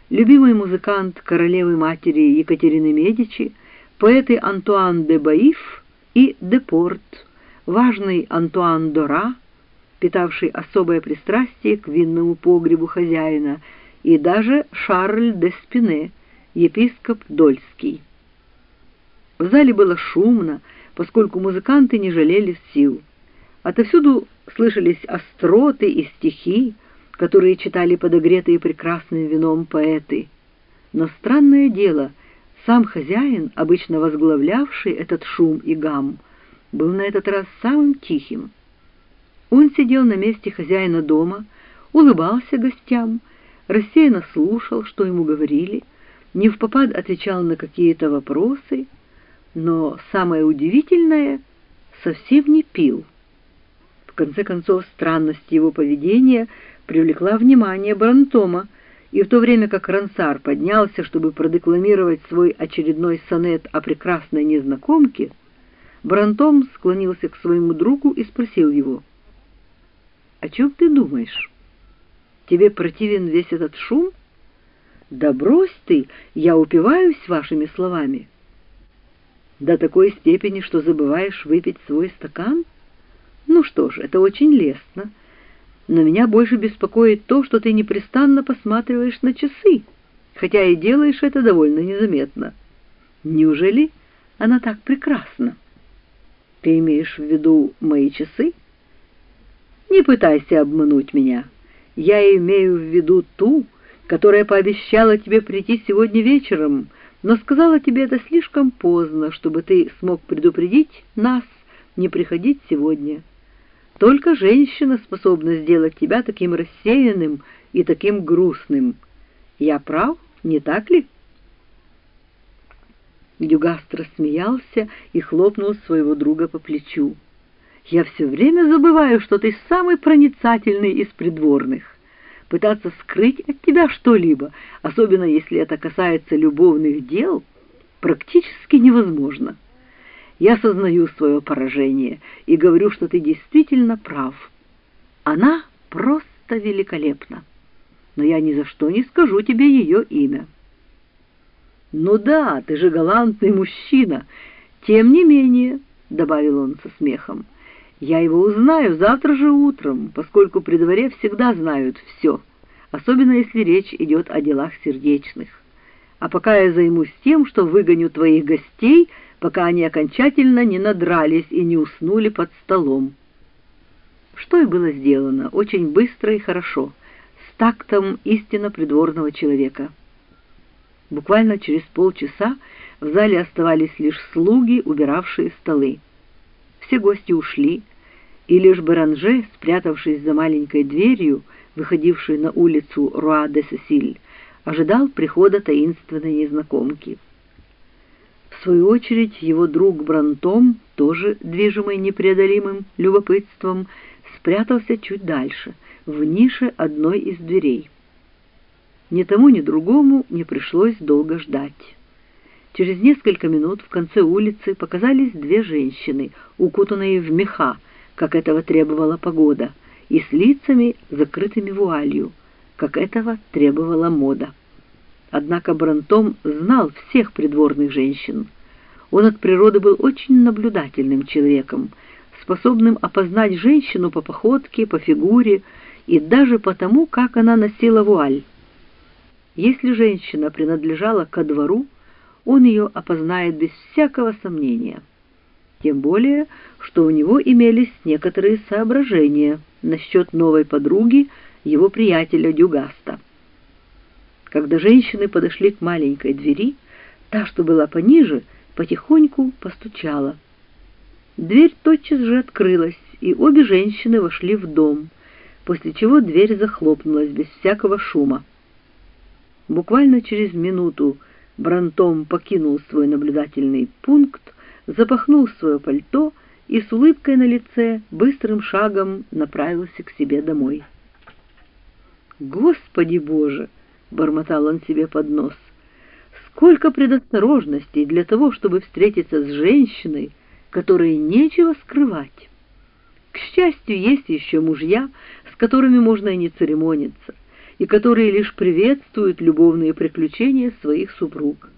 любимый музыкант королевы-матери Екатерины Медичи, поэты Антуан де Баиф и де Порт, важный Антуан Дора, питавший особое пристрастие к винному погребу хозяина, и даже Шарль де Спине, епископ Дольский. В зале было шумно, поскольку музыканты не жалели сил. Отовсюду слышались остроты и стихи, которые читали подогретые прекрасным вином поэты. Но странное дело, сам хозяин, обычно возглавлявший этот шум и гам, был на этот раз самым тихим. Он сидел на месте хозяина дома, улыбался гостям, рассеянно слушал, что ему говорили, невпопад отвечал на какие-то вопросы, но самое удивительное — совсем не пил. В конце концов, странность его поведения привлекла внимание Брантома, и в то время как Рансар поднялся, чтобы продекламировать свой очередной сонет о прекрасной незнакомке, Брантом склонился к своему другу и спросил его: «О чем ты думаешь? Тебе противен весь этот шум? Да брось ты, я упиваюсь вашими словами. До такой степени, что забываешь выпить свой стакан? Ну что ж, это очень лестно. Но меня больше беспокоит то, что ты непрестанно посматриваешь на часы, хотя и делаешь это довольно незаметно. Неужели она так прекрасна? Ты имеешь в виду мои часы? Не пытайся обмануть меня. Я имею в виду ту, которая пообещала тебе прийти сегодня вечером, но сказала тебе это слишком поздно, чтобы ты смог предупредить нас не приходить сегодня. Только женщина способна сделать тебя таким рассеянным и таким грустным. Я прав, не так ли?» Дюгаст рассмеялся и хлопнул своего друга по плечу. «Я все время забываю, что ты самый проницательный из придворных. Пытаться скрыть от тебя что-либо, особенно если это касается любовных дел, практически невозможно. Я сознаю свое поражение и говорю, что ты действительно прав. Она просто великолепна, но я ни за что не скажу тебе ее имя». «Ну да, ты же галантный мужчина. Тем не менее», — добавил он со смехом, — «я его узнаю завтра же утром, поскольку при дворе всегда знают все, особенно если речь идет о делах сердечных. А пока я займусь тем, что выгоню твоих гостей, пока они окончательно не надрались и не уснули под столом». Что и было сделано, очень быстро и хорошо, с тактом истинно придворного человека. Буквально через полчаса в зале оставались лишь слуги, убиравшие столы. Все гости ушли, и лишь Беранже, спрятавшись за маленькой дверью, выходившей на улицу Руа-де-Сесиль, ожидал прихода таинственной незнакомки. В свою очередь его друг Брантом, тоже движимый непреодолимым любопытством, спрятался чуть дальше, в нише одной из дверей. Ни тому, ни другому не пришлось долго ждать. Через несколько минут в конце улицы показались две женщины, укутанные в меха, как этого требовала погода, и с лицами, закрытыми вуалью, как этого требовала мода. Однако Брантом знал всех придворных женщин. Он от природы был очень наблюдательным человеком, способным опознать женщину по походке, по фигуре и даже по тому, как она носила вуаль. Если женщина принадлежала ко двору, он ее опознает без всякого сомнения. Тем более, что у него имелись некоторые соображения насчет новой подруги его приятеля Дюгаста. Когда женщины подошли к маленькой двери, та, что была пониже, потихоньку постучала. Дверь тотчас же открылась, и обе женщины вошли в дом, после чего дверь захлопнулась без всякого шума. Буквально через минуту Брантом покинул свой наблюдательный пункт, запахнул свое пальто и с улыбкой на лице быстрым шагом направился к себе домой. «Господи Боже!» — бормотал он себе под нос. «Сколько предосторожностей для того, чтобы встретиться с женщиной, которой нечего скрывать! К счастью, есть еще мужья, с которыми можно и не церемониться. и которые лишь приветствуют любовные приключения своих супруг.